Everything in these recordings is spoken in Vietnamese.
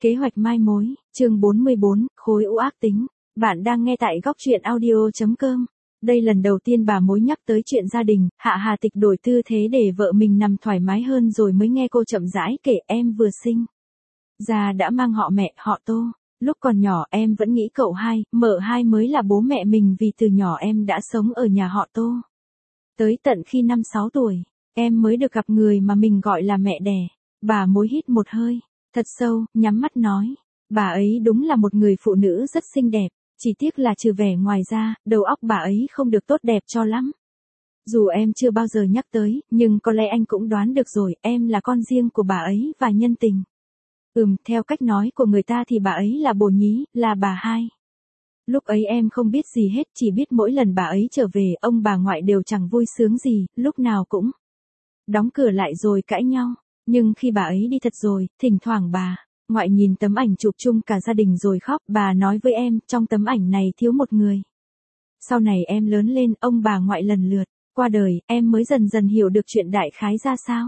Kế hoạch mai mối, chương 44, khối u ác tính. Bạn đang nghe tại góc truyện audio.com. Đây lần đầu tiên bà mối nhắc tới chuyện gia đình, Hạ Hà Tịch đổi tư thế để vợ mình nằm thoải mái hơn rồi mới nghe cô chậm rãi kể em vừa sinh ra đã mang họ mẹ, họ Tô. Lúc còn nhỏ em vẫn nghĩ cậu hai, mợ hai mới là bố mẹ mình vì từ nhỏ em đã sống ở nhà họ Tô. Tới tận khi 5-6 tuổi, em mới được gặp người mà mình gọi là mẹ đẻ. Bà mối hít một hơi thật sâu, nhắm mắt nói. Bà ấy đúng là một người phụ nữ rất xinh đẹp, chỉ tiếc là trừ vẻ ngoài ra, đầu óc bà ấy không được tốt đẹp cho lắm. Dù em chưa bao giờ nhắc tới, nhưng có lẽ anh cũng đoán được rồi, em là con riêng của bà ấy và nhân tình. Theo cách nói của người ta thì bà ấy là bồ nhí, là bà hai. Lúc ấy em không biết gì hết, chỉ biết mỗi lần bà ấy trở về, ông bà ngoại đều chẳng vui sướng gì, lúc nào cũng đóng cửa lại rồi cãi nhau. Nhưng khi bà ấy đi thật rồi, thỉnh thoảng bà ngoại nhìn tấm ảnh chụp chung cả gia đình rồi khóc. Bà nói với em, trong tấm ảnh này thiếu một người. Sau này em lớn lên, ông bà ngoại lần lượt qua đời, em mới dần dần hiểu được chuyện đại khái ra sao.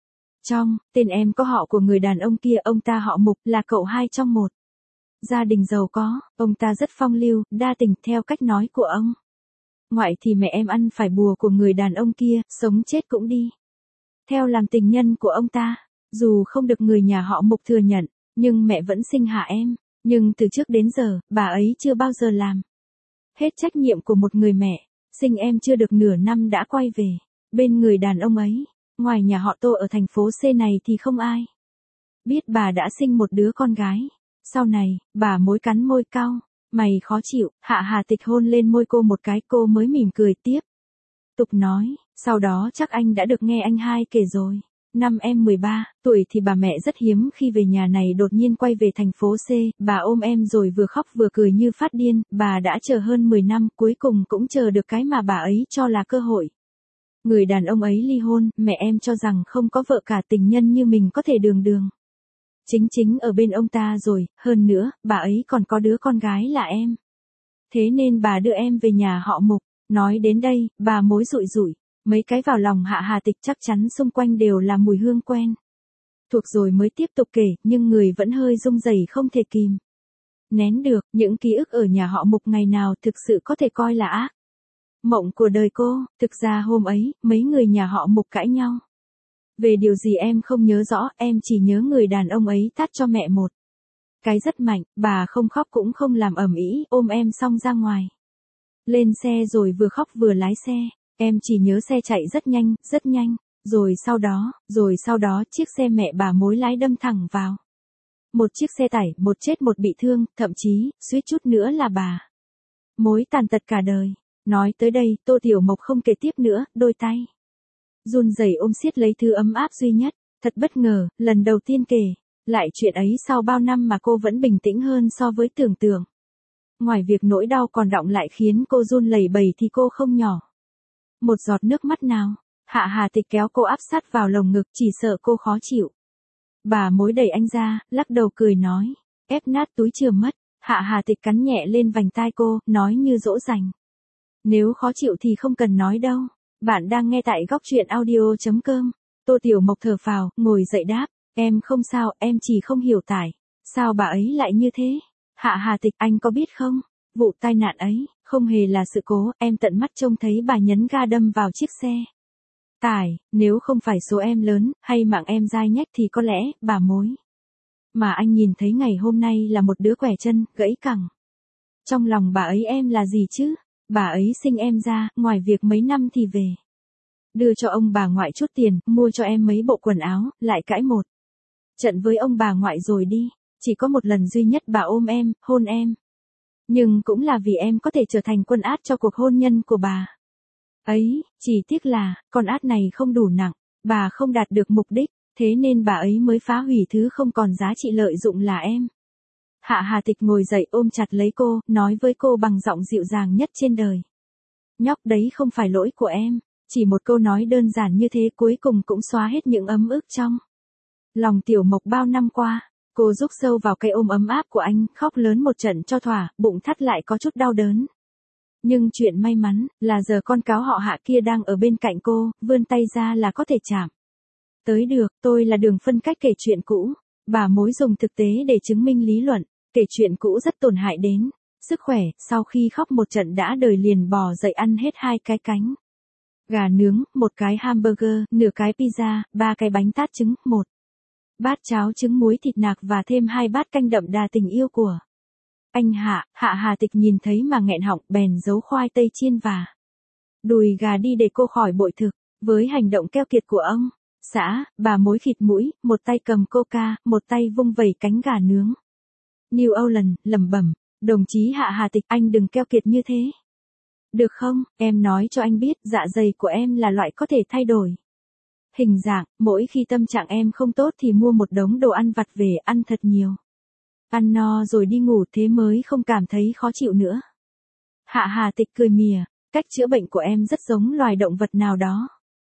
Trong tên em có họ của người đàn ông kia, ông ta họ Mục, là cậu hai trong một gia đình giàu có. Ông ta rất phong lưu, đa tình, theo cách nói của ông ngoại thì mẹ em ăn phải bùa của người đàn ông kia, sống chết cũng đi theo làm tình nhân của ông ta. Dù không được người nhà họ Mục thừa nhận, nhưng mẹ vẫn sinh hạ em. Nhưng từ trước đến giờ, bà ấy chưa bao giờ làm hết trách nhiệm của một người mẹ. Sinh em chưa được nửa năm đã quay về bên người đàn ông ấy. Ngoài nhà họ Tô ở thành phố C này thì không ai biết bà đã sinh một đứa con gái. Sau này, bà mối cắn môi cau mày khó chịu. Hạ Hà Tịch hôn lên môi cô một cái, cô mới mỉm cười tiếp tục nói, sau đó chắc anh đã được nghe anh hai kể rồi. Năm em 13 tuổi thì bà mẹ rất hiếm khi về nhà này đột nhiên quay về thành phố C. Bà ôm em rồi vừa khóc vừa cười như phát điên. Bà đã chờ hơn 10 năm, cuối cùng cũng chờ được cái mà bà ấy cho là cơ hội. Người đàn ông ấy ly hôn, mẹ em cho rằng không có vợ cả tình nhân như mình có thể đường chính ở bên ông ta rồi. Hơn nữa, bà ấy còn có đứa con gái là em. Thế nên bà đưa em về nhà họ Mục. Nói đến đây, bà mối rụi rụi mấy cái vào lòng Hạ Hà Tịch, chắc chắn xung quanh đều là mùi hương quen thuộc rồi mới tiếp tục kể, nhưng người vẫn hơi run rẩy không thể kìm nén được. Những ký ức ở nhà họ Mục ngày nào thực sự có thể coi là ác mộng của đời cô. Thực ra hôm ấy, mấy người nhà họ Mục cãi nhau về điều gì em không nhớ rõ, em chỉ nhớ người đàn ông ấy tát cho mẹ một cái rất mạnh. Bà không khóc cũng không làm ầm ĩ, ôm em xong ra ngoài lên xe rồi vừa khóc vừa lái xe. Em chỉ nhớ xe chạy rất nhanh. Rồi sau đó chiếc xe mẹ bà mối lái đâm thẳng vào một chiếc xe tải, một chết một bị thương, thậm chí suýt chút nữa là bà mối tàn tật cả đời. Nói tới đây, Tô Tiểu Mộc không kể tiếp nữa, đôi tay run rẩy ôm siết lấy thứ ấm áp duy nhất. Thật bất ngờ, lần đầu tiên kể lại chuyện ấy sau bao năm mà cô vẫn bình tĩnh hơn so với tưởng tượng. Ngoài việc nỗi đau còn đọng lại khiến cô run lẩy bẩy thì cô không nhỏ một giọt nước mắt nào. Hạ Hà Tịch kéo cô áp sát vào lồng ngực, chỉ sợ cô khó chịu. Bà mối đẩy anh ra, lắc đầu cười nói, ép nát túi chưa mất. Hạ Hà Tịch cắn nhẹ lên vành tai cô, nói như dỗ dành. Nếu khó chịu thì không cần nói đâu. Bạn đang nghe tại góc truyện audio.com. Tô Tiểu Mộc thở phào, ngồi dậy đáp, em không sao, em chỉ không hiểu tại sao bà ấy lại như thế. Hạ Hà Tịch, anh có biết không, vụ tai nạn ấy không hề là sự cố, em tận mắt trông thấy bà nhấn ga đâm vào chiếc xe tải. Nếu không phải số em lớn, hay mạng em dai nhách thì có lẽ bà mối mà anh nhìn thấy ngày hôm nay là một đứa quẻ chân, gãy cẳng. Trong lòng bà ấy em là gì chứ? Bà ấy sinh em ra, ngoài việc mấy năm thì về đưa cho ông bà ngoại chút tiền, mua cho em mấy bộ quần áo, lại cãi một trận với ông bà ngoại rồi đi. Chỉ có một lần duy nhất bà ôm em, hôn em. Nhưng cũng là vì em có thể trở thành quân át cho cuộc hôn nhân của bà ấy. Chỉ tiếc là, con át này không đủ nặng, bà không đạt được mục đích, thế nên bà ấy mới phá hủy thứ không còn giá trị lợi dụng là em. Hạ Hà Tịch ngồi dậy ôm chặt lấy cô, nói với cô bằng giọng dịu dàng nhất trên đời. Nhóc đấy không phải lỗi của em. Chỉ một câu nói đơn giản như thế cuối cùng cũng xóa hết những ấm ức trong lòng Tiểu Mộc bao năm qua. Cô rúc sâu vào cái ôm ấm áp của anh, khóc lớn một trận cho thỏa, bụng thắt lại có chút đau đớn. Nhưng chuyện may mắn, là giờ con cáo họ Hạ kia đang ở bên cạnh cô, vươn tay ra là có thể chạm tới được. Tôi là Đường Phân Cách kể chuyện cũ. Bà mối dùng thực tế để chứng minh lý luận, kể chuyện cũ rất tổn hại đến sức khỏe, sau khi khóc một trận đã đời liền bò dậy ăn hết 2 cái cánh gà nướng, 1 cái hamburger, nửa cái pizza, 3 cái bánh tát trứng, 1 bát cháo trứng muối thịt nạc và thêm 2 bát canh đậm đà tình yêu của anh Hạ. Hạ Hà Tịch nhìn thấy mà nghẹn họng, bèn giấu khoai tây chiên và đùi gà đi để cô khỏi bội thực. Với hành động keo kiệt của ông xã, bà mối khịt mũi, một tay cầm coca, một tay vung vẩy cánh gà nướng. New Orleans lẩm bẩm, đồng chí Hạ Hà Tịch, anh đừng keo kiệt như thế. Được không, em nói cho anh biết, dạ dày của em là loại có thể thay đổi hình dạng, mỗi khi tâm trạng em không tốt thì mua một đống đồ ăn vặt về ăn thật nhiều. Ăn no rồi đi ngủ, thế mới không cảm thấy khó chịu nữa. Hạ Hà Tịch cười mỉa, cách chữa bệnh của em rất giống loài động vật nào đó.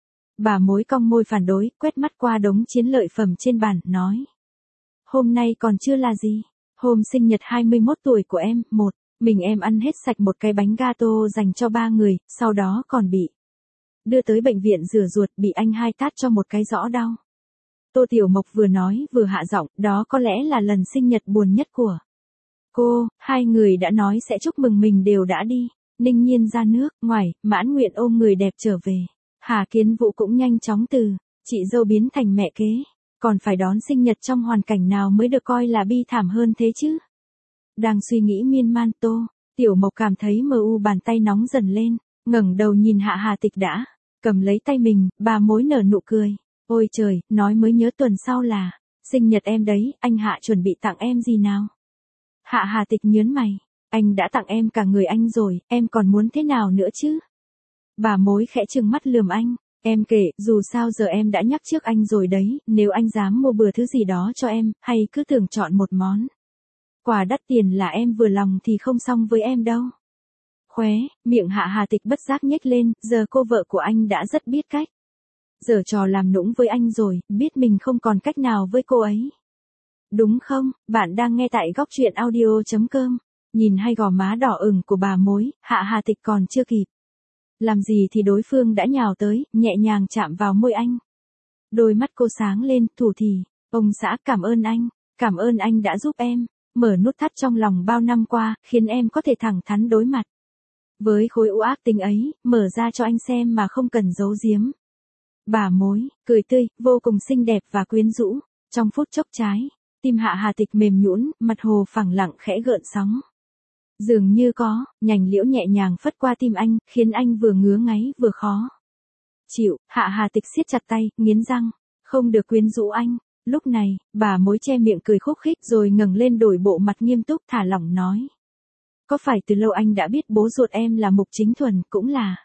Bà mối cong môi phản đối, quét mắt qua đống chiến lợi phẩm trên bàn, nói. Hôm nay còn chưa là gì. Hôm sinh nhật 21 tuổi của em, mình em ăn hết sạch một cái bánh gato dành cho 3 người, sau đó còn bị đưa tới bệnh viện rửa ruột, bị anh 2 tát cho một cái rõ đau. Tô Tiểu Mộc vừa nói vừa hạ giọng, đó có lẽ là lần sinh nhật buồn nhất của cô. 2 người đã nói sẽ chúc mừng mình đều đã đi. Ninh Nhiên ra nước ngoài, Mãn Nguyện ôm người đẹp trở về. Hà Kiến Vũ cũng nhanh chóng từ chị dâu biến thành mẹ kế. Còn phải đón sinh nhật trong hoàn cảnh nào mới được coi là bi thảm hơn thế chứ? Đang suy nghĩ miên man, Tô Tiểu Mộc cảm thấy mờ u, bàn tay nóng dần lên, ngẩng đầu nhìn Hạ Hà Tịch đã cầm lấy tay mình, bà mối nở nụ cười. Ôi trời, nói mới nhớ tuần sau là sinh nhật em đấy, anh Hạ chuẩn bị tặng em gì nào? Hạ Hà Tịch nhớn mày, anh đã tặng em cả người anh rồi, em còn muốn thế nào nữa chứ? Bà mối khẽ trừng mắt lườm anh, em kể, dù sao giờ em đã nhắc trước anh rồi đấy, nếu anh dám mua bừa thứ gì đó cho em, hay cứ tưởng chọn một món quà đắt tiền là em vừa lòng thì không xong với em đâu. Khóe miệng Hạ Hà Tịch bất giác nhếch lên, giờ cô vợ của anh đã rất biết cách giở trò làm nũng với anh rồi, biết mình không còn cách nào với cô ấy. Đúng không? Bạn đang nghe tại góc truyện audio.com. Nhìn hai gò má đỏ ửng của bà mối, Hạ Hà Tịch còn chưa kịp làm gì thì đối phương đã nhào tới, nhẹ nhàng chạm vào môi anh. Đôi mắt cô sáng lên, thủ thỉ, ông xã cảm ơn anh đã giúp em mở nút thắt trong lòng bao năm qua, khiến em có thể thẳng thắn đối mặt với khối u ác tính ấy, mở ra cho anh xem mà không cần giấu giếm. Bà mối cười tươi, vô cùng xinh đẹp và quyến rũ. Trong phút chốc trái tim Hạ Hà Tịch mềm nhũn, mặt hồ phẳng lặng khẽ gợn sóng. Dường như có nhành liễu nhẹ nhàng phất qua tim anh, khiến anh vừa ngứa ngáy vừa khó chịu. Hạ Hà Tịch siết chặt tay, nghiến răng, không được quyến rũ anh. Lúc này, bà mối che miệng cười khúc khích rồi ngẩng lên đổi bộ mặt nghiêm túc, thả lỏng nói. Có phải từ lâu anh đã biết bố ruột em là Mục Chính Thuần, cũng là.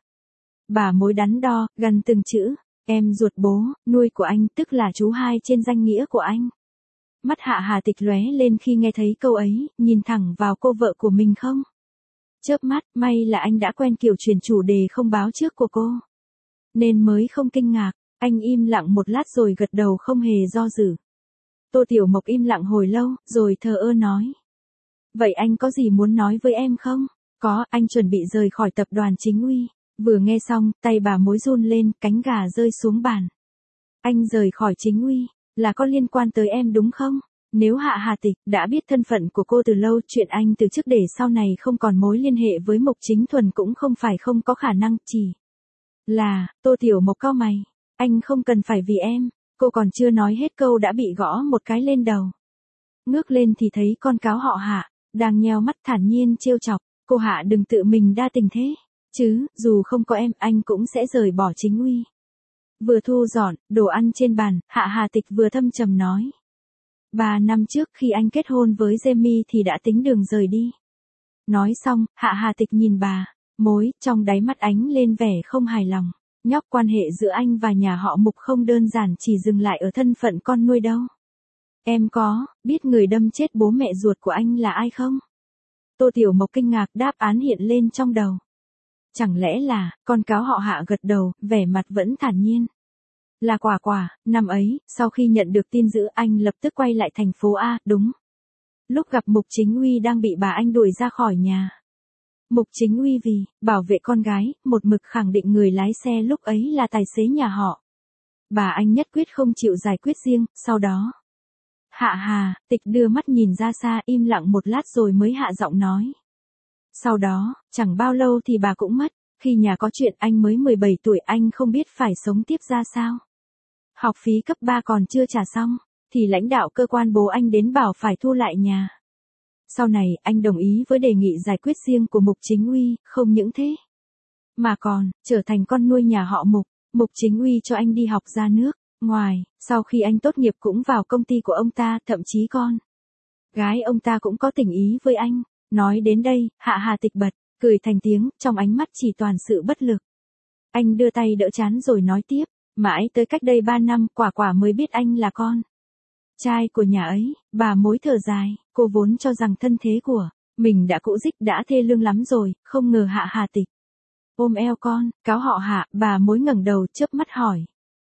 Bà mối đắn đo, gần từng chữ, em ruột bố, nuôi của anh, tức là chú hai trên danh nghĩa của anh. Mắt Hạ Hà Tịch lóe lên khi nghe thấy câu ấy, nhìn thẳng vào cô vợ của mình không? Chớp mắt, may là anh đã quen kiểu chuyển chủ đề không báo trước của cô, nên mới không kinh ngạc. Anh im lặng một lát rồi gật đầu không hề do dự. Tô Tiểu Mộc im lặng hồi lâu, rồi thờ ơ nói. Vậy anh có gì muốn nói với em không? Có, anh chuẩn bị rời khỏi tập đoàn Chính Uy. Vừa nghe xong, tay bà mối run lên, cánh gà rơi xuống bàn. Anh rời khỏi Chính Uy, là có liên quan tới em đúng không? Nếu Hạ Hà Tịch đã biết thân phận của cô từ lâu, chuyện anh từ trước để sau này không còn mối liên hệ với Mục Chính Thuần cũng không phải không có khả năng, chỉ là, Tô Tiểu Mộc cau mày. Anh không cần phải vì em. Cô còn chưa nói hết câu đã bị gõ một cái lên đầu. Ngước lên thì thấy con cáo họ Hạ đang nheo mắt thản nhiên trêu chọc. Cô Hạ đừng tự mình đa tình thế chứ, dù không có em, anh cũng sẽ rời bỏ Chính Uy. Vừa thu dọn đồ ăn trên bàn, Hạ Hà Tịch vừa thâm trầm nói. 3 năm trước khi anh kết hôn với Jamie thì đã tính đường rời đi. Nói xong, Hạ Hà Tịch nhìn bà mối, trong đáy mắt ánh lên vẻ không hài lòng. Nhóc, quan hệ giữa anh và nhà họ Mục không đơn giản chỉ dừng lại ở thân phận con nuôi đâu. Em có biết người đâm chết bố mẹ ruột của anh là ai không? Tô Tiểu Mộc kinh ngạc, đáp án hiện lên trong đầu. Chẳng lẽ là, con cáo họ Hạ gật đầu, vẻ mặt vẫn thản nhiên. Là Quả Quả. Năm ấy, sau khi nhận được tin dữ, anh lập tức quay lại thành phố A, đúng. Lúc gặp Mục Chính Uy đang bị bà anh đuổi ra khỏi nhà. Mục Chính Uy vì bảo vệ con gái, một mực khẳng định người lái xe lúc ấy là tài xế nhà họ. Bà anh nhất quyết không chịu giải quyết riêng, sau đó Hạ Hà, Tịch đưa mắt nhìn ra xa im lặng một lát rồi mới hạ giọng nói. Sau đó, chẳng bao lâu thì bà cũng mất, khi nhà có chuyện anh mới 17 tuổi anh không biết phải sống tiếp ra sao. Học phí cấp 3 còn chưa trả xong, thì lãnh đạo cơ quan bố anh đến bảo phải thu lại nhà. Sau này anh đồng ý với đề nghị giải quyết riêng của Mục Chính Uy, không những thế. Mà còn, trở thành con nuôi nhà họ Mục, Mục Chính Uy cho anh đi học ra nước. Ngoài, sau khi anh tốt nghiệp cũng vào công ty của ông ta, thậm chí con gái ông ta cũng có tình ý với anh. Nói đến đây, Hạ Hà Tịch bật, cười thành tiếng, trong ánh mắt chỉ toàn sự bất lực. Anh đưa tay đỡ trán rồi nói tiếp, mãi tới cách đây 3 năm quả quả mới biết anh là con trai của nhà ấy. Bà mối thở dài, cô vốn cho rằng thân thế của mình đã cũ rích đã thê lương lắm rồi, không ngờ Hạ Hà Tịch ôm eo con, cáo họ Hạ. Bà mối ngẩng đầu chớp mắt hỏi.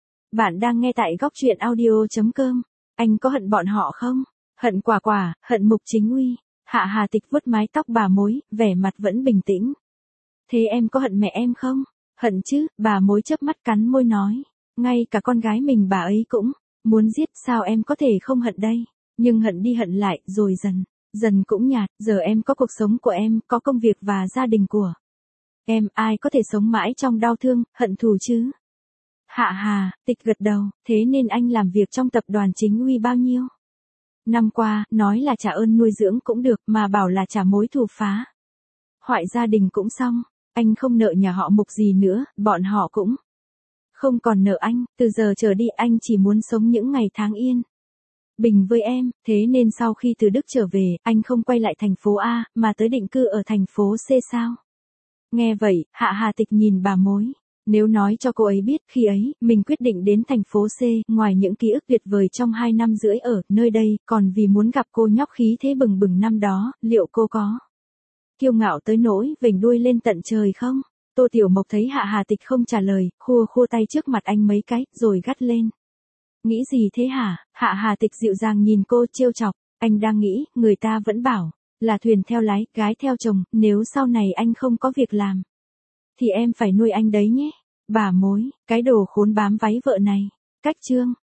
Bạn đang nghe tại góc truyện audio.com. Anh có hận bọn họ không? Hận quả quả, hận Mục Chính Uy. Hạ Hà Tịch vuốt mái tóc bà mối, vẻ mặt vẫn bình tĩnh. Thế em có hận mẹ em không? Hận chứ, bà mối chớp mắt cắn môi nói. Ngay cả con gái mình bà ấy cũng muốn giết, sao em có thể không hận đây? Nhưng hận đi hận lại, rồi dần cũng nhạt. Giờ em có cuộc sống của em, có công việc và gia đình của em, ai có thể sống mãi trong đau thương, hận thù chứ? Hạ Hà, Tịch gật đầu, thế nên anh làm việc trong tập đoàn Chính Uy bao nhiêu năm qua, nói là trả ơn nuôi dưỡng cũng được, mà bảo là trả mối thù phá hoại gia đình cũng xong. Anh không nợ nhà họ Mục gì nữa, bọn họ cũng không còn nợ anh, từ giờ trở đi anh chỉ muốn sống những ngày tháng yên bình với em, thế nên sau khi từ Đức trở về, anh không quay lại thành phố A, mà tới định cư ở thành phố C sao? Nghe vậy, Hạ Hà Tịch nhìn bà mối. Nếu nói cho cô ấy biết khi ấy, mình quyết định đến thành phố C, ngoài những ký ức tuyệt vời trong 2 năm rưỡi ở nơi đây, còn vì muốn gặp cô nhóc khí thế bừng bừng năm đó, liệu cô có kiêu ngạo tới nỗi vểnh đuôi lên tận trời không? Tô Tiểu Mộc thấy Hạ Hà Tịch không trả lời, khua tay trước mặt anh mấy cái, rồi gắt lên. Nghĩ gì thế hả? Hạ Hà Tịch dịu dàng nhìn cô trêu chọc. Anh đang nghĩ, người ta vẫn bảo là thuyền theo lái, gái theo chồng, nếu sau này anh không có việc làm thì em phải nuôi anh đấy nhé. Bà mối, cái đồ khốn bám váy vợ này. Cách chương